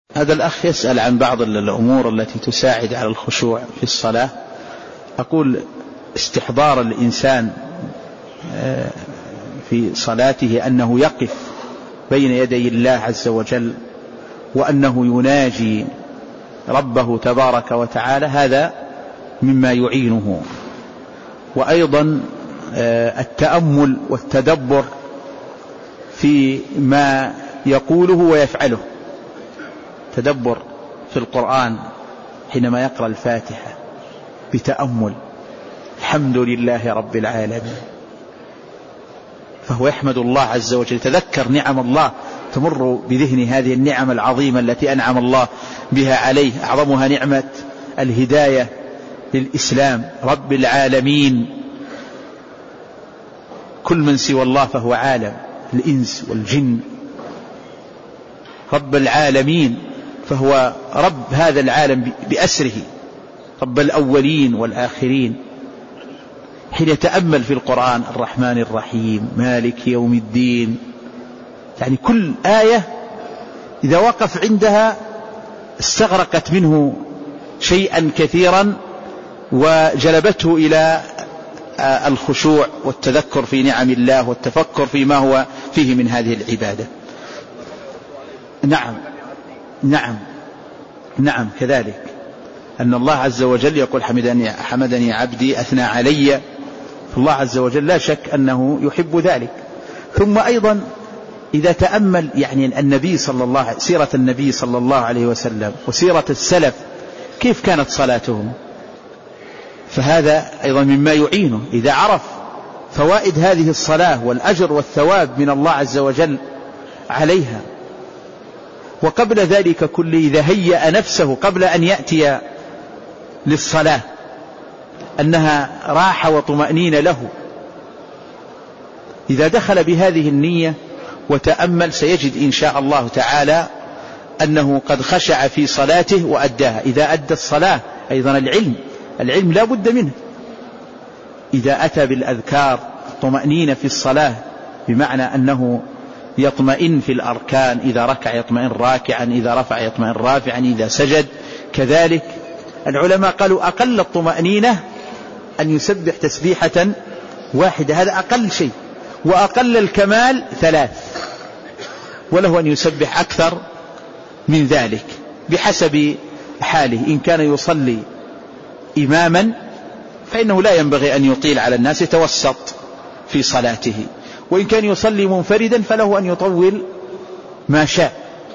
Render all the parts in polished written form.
هذا الأخ يسأل عن بعض الأمور التي تساعد على الخشوع في الصلاة. أقول استحضار الإنسان في صلاته أنه يقف بين يدي الله عز وجل وأنه يناجي ربه تبارك وتعالى، هذا مما يعينه. وأيضا التأمل والتدبر في ما يقوله ويفعله، تدبر في القرآن حينما يقرأ الفاتحة بتأمل، الحمد لله رب العالمين، فهو يحمد الله عز وجل، تذكر نعم الله، تمر بذهن هذه النعم العظيمة التي أنعم الله بها عليه، أعظمها نعمة الهداية للإسلام، رب العالمين، كل من سوى الله فهو عالم، الإنس والجن، رب العالمين فهو رب هذا العالم بأسره، رب الأولين والآخرين. حين يتأمل في القرآن الرحمن الرحيم مالك يوم الدين، يعني كل آية إذا وقف عندها استغرقت منه شيئا كثيرا وجلبته إلى الخشوع والتذكر في نعم الله والتفكر فيما هو فيه من هذه العبادة. نعم كذلك، أن الله عز وجل يقول حمدني عبدي أثنى علي، فالله عز وجل لا شك أنه يحب ذلك. ثم أيضا إذا تأمل يعني سيرة النبي صلى الله عليه وسلم وسيرة السلف كيف كانت صلاتهم، فهذا أيضا مما يعينه. إذا عرف فوائد هذه الصلاة والأجر والثواب من الله عز وجل عليها، وقبل ذلك كله إذا هيأ نفسه قبل أن يأتي للصلاة أنها راحة وطمأنينة له، إذا دخل بهذه النية وتأمل سيجد إن شاء الله تعالى أنه قد خشع في صلاته وأداها. إذا أدى الصلاة أيضا العلم لا بد منه، إذا أتى بالأذكار طمأنينة في الصلاة، بمعنى أنه يطمئن في الأركان، إذا ركع يطمئن راكعا، إذا رفع يطمئن رافعا، إذا سجد كذلك. العلماء قالوا أقل الطمأنينة أن يسبح تسبيحة واحدة، هذا أقل شيء، وأقل الكمال 3، وله أن يسبح أكثر من ذلك بحسب حاله. إن كان يصلي إماما فإنه لا ينبغي أن يطيل على الناس، يتوسط في صلاته، وإن كان يصلي منفردا فله أن يطول ما شاء.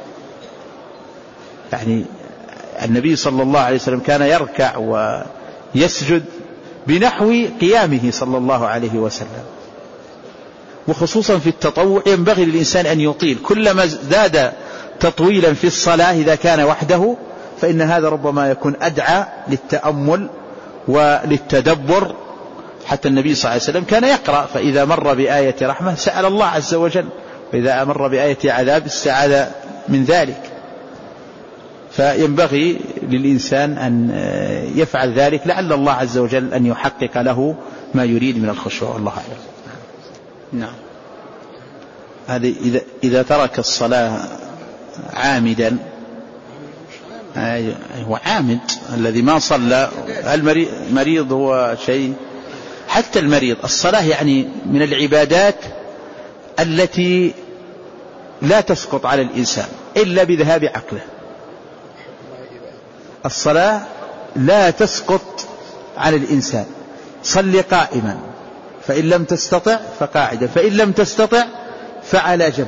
يعني النبي صلى الله عليه وسلم كان يركع ويسجد بنحو قيامه صلى الله عليه وسلم، وخصوصا في التطوع ينبغي للإنسان أن يطيل، كلما زاد تطويلا في الصلاة إذا كان وحده فإن هذا ربما يكون أدعى للتأمل وللتدبر. حتى النبي صلى الله عليه وسلم كان يقرأ، فإذا مر بآية رحمة سأل الله عز وجل، وإذا مر بآية عذاب استعاذ من ذلك. فينبغي للإنسان أن يفعل ذلك لعل الله عز وجل أن يحقق له ما يريد من الخشوع، الله أعلم. نعم. هذه إذا ترك الصلاة عامدا، هو عامد الذي ما صلى. المريض هو شيء، حتى المريض الصلاة يعني من العبادات التي لا تسقط على الإنسان إلا بذهاب عقله. الصلاة لا تسقط على الإنسان، صل قائما، فإن لم تستطع فقاعدا، فإن لم تستطع فعلى جنب.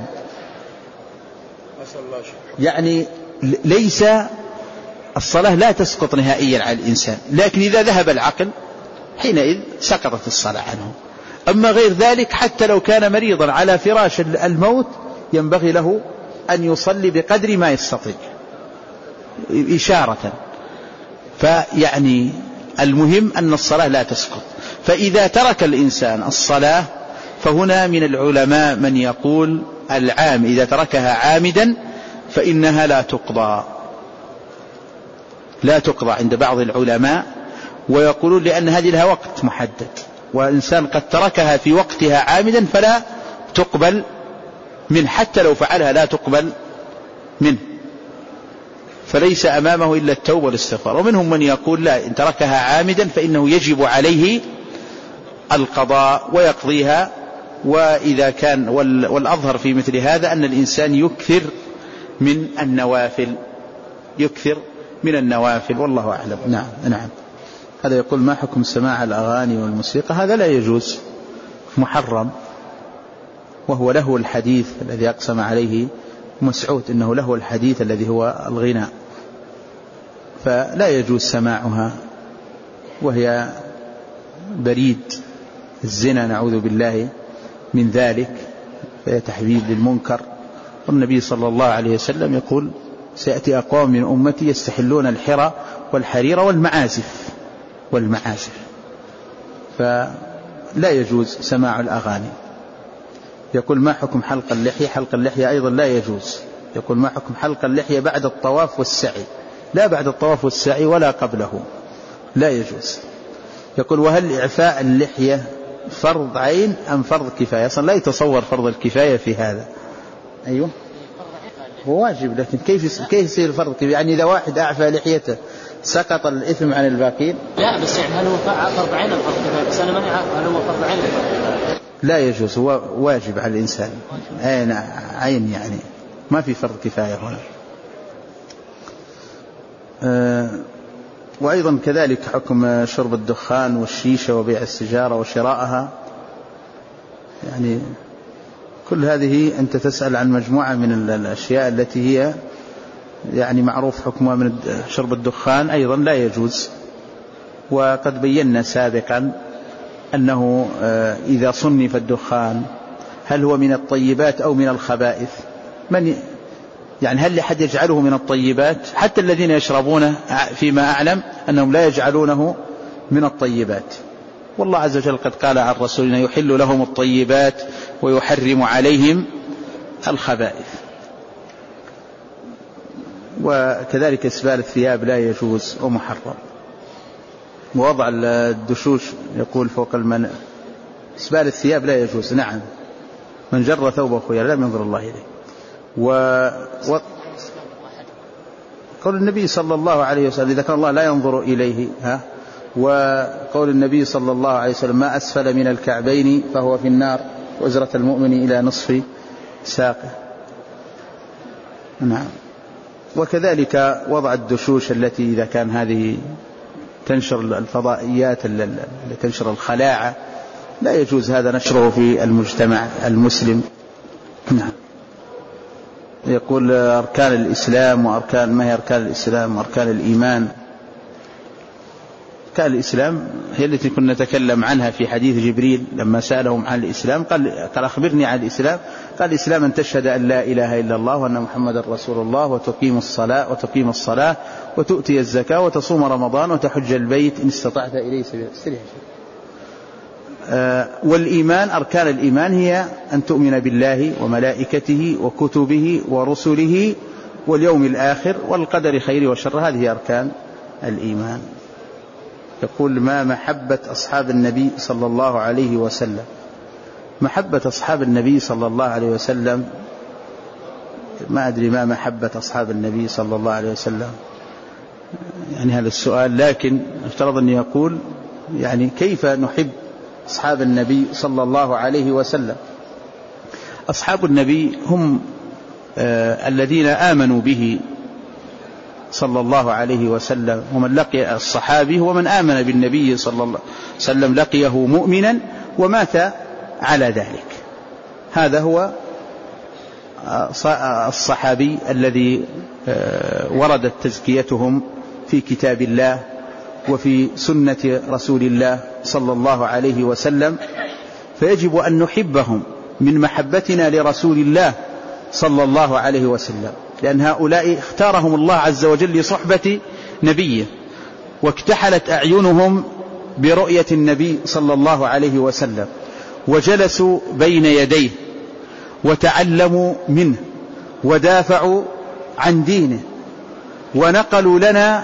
يعني ليس الصلاة لا تسقط نهائيا على الإنسان، لكن إذا ذهب العقل حينئذ سقطت الصلاة عنه. أما غير ذلك حتى لو كان مريضا على فراش الموت ينبغي له أن يصلي بقدر ما يستطيع إشارة. فيعني المهم أن الصلاة لا تسقط. فإذا ترك الإنسان الصلاة فهنا من العلماء من يقول العام إذا تركها عامدا فإنها لا تقضى عند بعض العلماء، ويقولون لأن هذه لها وقت محدد، والإنسان قد تركها في وقتها عامدا فلا تقبل منه، حتى لو فعلها لا تقبل منه. فليس أمامه إلا التوبة والاستغفار. ومنهم من يقول لا، إن تركها عامدا فإنه يجب عليه القضاء ويقضيها. وإذا كان والأظهر في مثل هذا أن الإنسان يكثر من النوافل والله أعلم. نعم. هذا يقول ما حكم سماع الأغاني والموسيقى؟ هذا لا يجوز، محرم، وهو لهو الحديث الذي أقسم عليه مسعود إنه لهو الحديث الذي هو الغناء، فلا يجوز سماعها، وهي بريد الزنا نعوذ بالله من ذلك، فهي تحبيب للمنكر. والنبي صلى الله عليه وسلم يقول سيأتي أقوام من أمتي يستحلون الحرى والحرير والمعازف، فلا يجوز سماع الأغاني. يقول ما حكم حلق اللحية؟ حلق اللحية أيضا لا يجوز. يقول ما حكم حلق اللحية بعد الطواف والسعي؟ لا بعد الطواف والسعي ولا قبله، لا يجوز. يقول وهل إعفاء اللحية فرض عين أم فرض كفاية؟ أصلا لا يتصور فرض الكفاية في هذا. أيوه هو واجب، لكن كيف يصير فرض كفاية؟ يعني إذا واحد أعفى لحيته سقط الإثم عن الباقين؟ لا، بس يعني هل هو فرض عين أم فرض كفاية؟ بس أنا ماني عارف هل هو فرض عين أم فرض كفاية. لا يجوز، هو واجب على الإنسان، عين، يعني ما في فرض كفاية هنا. وأيضا كذلك حكم شرب الدخان والشيشة وبيع السجارة وشراءها، يعني كل هذه أنت تسأل عن مجموعة من الأشياء التي هي يعني معروف حكمها. من شرب الدخان أيضا لا يجوز، وقد بينا سابقا أنه إذا صنف الدخان هل هو من الطيبات أو من الخبائث؟ يعني هل لحد يجعله من الطيبات؟ حتى الذين يشربونه فيما أعلم أنهم لا يجعلونه من الطيبات، والله عز وجل قد قال عن رسولنا يحل لهم الطيبات ويحرم عليهم الخبائث. وكذلك إسبال الثياب لا يجوز ومحرم. ووضع الدشوش يقول فوق إسبال الثياب لا يجوز. نعم، من جر ثوبه خيلا لم ينظر الله إليه. قول النبي صلى الله عليه وسلم إذا كان الله لا ينظر إليه، وقول النبي صلى الله عليه وسلم ما أسفل من الكعبين فهو في النار وأزرة المؤمن إلى نصف ساقه. نعم. وكذلك وضع الدشوش التي إذا كان هذه تنشر الفضائيات التي تنشر الخلاعة لا يجوز هذا نشره في المجتمع المسلم. نعم. يقول أركان الإسلام وأركان، ما هي أركان الإسلام وأركان الإيمان؟ أركان الإسلام هي التي كنا نتكلم عنها في حديث جبريل لما سألهم عن الإسلام، قال أخبرني عن الإسلام. قال الإسلام أن تشهد أن لا إله إلا الله وأن محمد رسول الله وتقيم الصلاة وتؤتي الزكاة وتصوم رمضان وتحج البيت إن استطعت إليه سبيلا. والإيمان، أركان الإيمان هي أن تؤمن بالله وملائكته وكتبه ورسله واليوم الآخر والقدر خير وشر، هذه أركان الإيمان. يقول ما محبة أصحاب النبي صلى الله عليه وسلم؟ محبة أصحاب النبي صلى الله عليه وسلم، ما أدري ما محبة أصحاب النبي صلى الله عليه وسلم، يعني هذا السؤال، لكن افترض أن يقول يعني كيف نحب أصحاب النبي صلى الله عليه وسلم. أصحاب النبي هم الذين آمنوا به صلى الله عليه وسلم، ومن لقي الصحابي ومن آمن بالنبي صلى الله عليه وسلم لقيه مؤمنا ومات على ذلك. هذا هو الصحابي الذي وردت تزكيتهم في كتاب الله وفي سنة رسول الله صلى الله عليه وسلم، فيجب أن نحبهم من محبتنا لرسول الله صلى الله عليه وسلم، لأن هؤلاء اختارهم الله عز وجل لصحبة نبيه، واكتحلت أعينهم برؤية النبي صلى الله عليه وسلم، وجلسوا بين يديه وتعلموا منه ودافعوا عن دينه ونقلوا لنا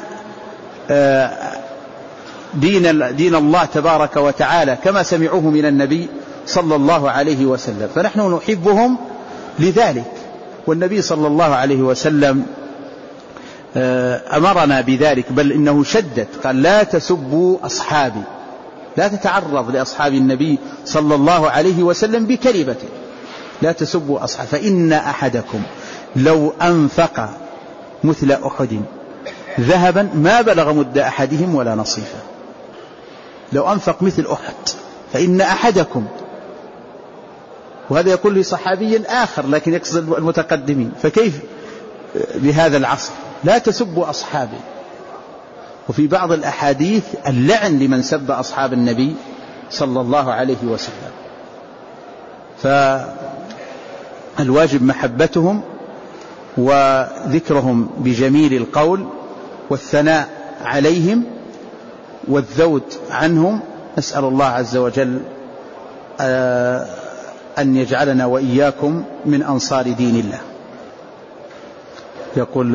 دين الله تبارك وتعالى كما سمعوه من النبي صلى الله عليه وسلم، فنحن نحبهم لذلك. والنبي صلى الله عليه وسلم أمرنا بذلك، بل إنه شدد قال لا تسبوا أصحابي، لا تتعرض لأصحاب النبي صلى الله عليه وسلم بكلمة، لا تسبوا أصحاب، فإن أحدكم لو أنفق مثل أحد ذهبا ما بلغ مد أحدهم ولا نصيفه. لو أنفق مثل أحد، فإن أحدكم، وهذا يقول لصحابي آخر لكن يقصد المتقدمين، فكيف بهذا العصر؟ لا تسبوا أصحابي. وفي بعض الأحاديث اللعن لمن سب أصحاب النبي صلى الله عليه وسلم. فالواجب محبتهم وذكرهم بجميل القول والثناء عليهم والذود عنهم. نسأل الله عز وجل أن يجعلنا وإياكم من أنصار دين الله. يقول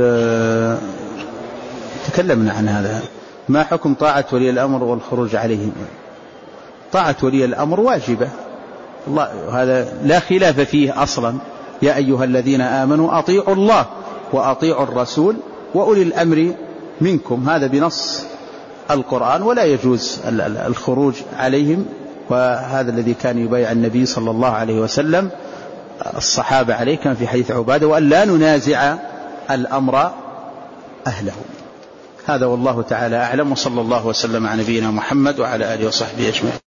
تكلمنا عن هذا، ما حكم طاعة ولي الأمر والخروج عليهم؟ طاعة ولي الأمر واجبة، هذا لا خلاف فيه أصلا. يا أيها الذين آمنوا أطيعوا الله وأطيعوا الرسول وأولي الأمر منكم، هذا بنص القرآن، ولا يجوز الخروج عليهم. وهذا الذي كان يبايع النبي صلى الله عليه وسلم الصحابة عليه، كان في حديث عبادة وأن لا ننازع الأمر أهله. هذا والله تعالى أعلم، وصلى الله وسلم على نبينا محمد وعلى آله وصحبه أجمعين.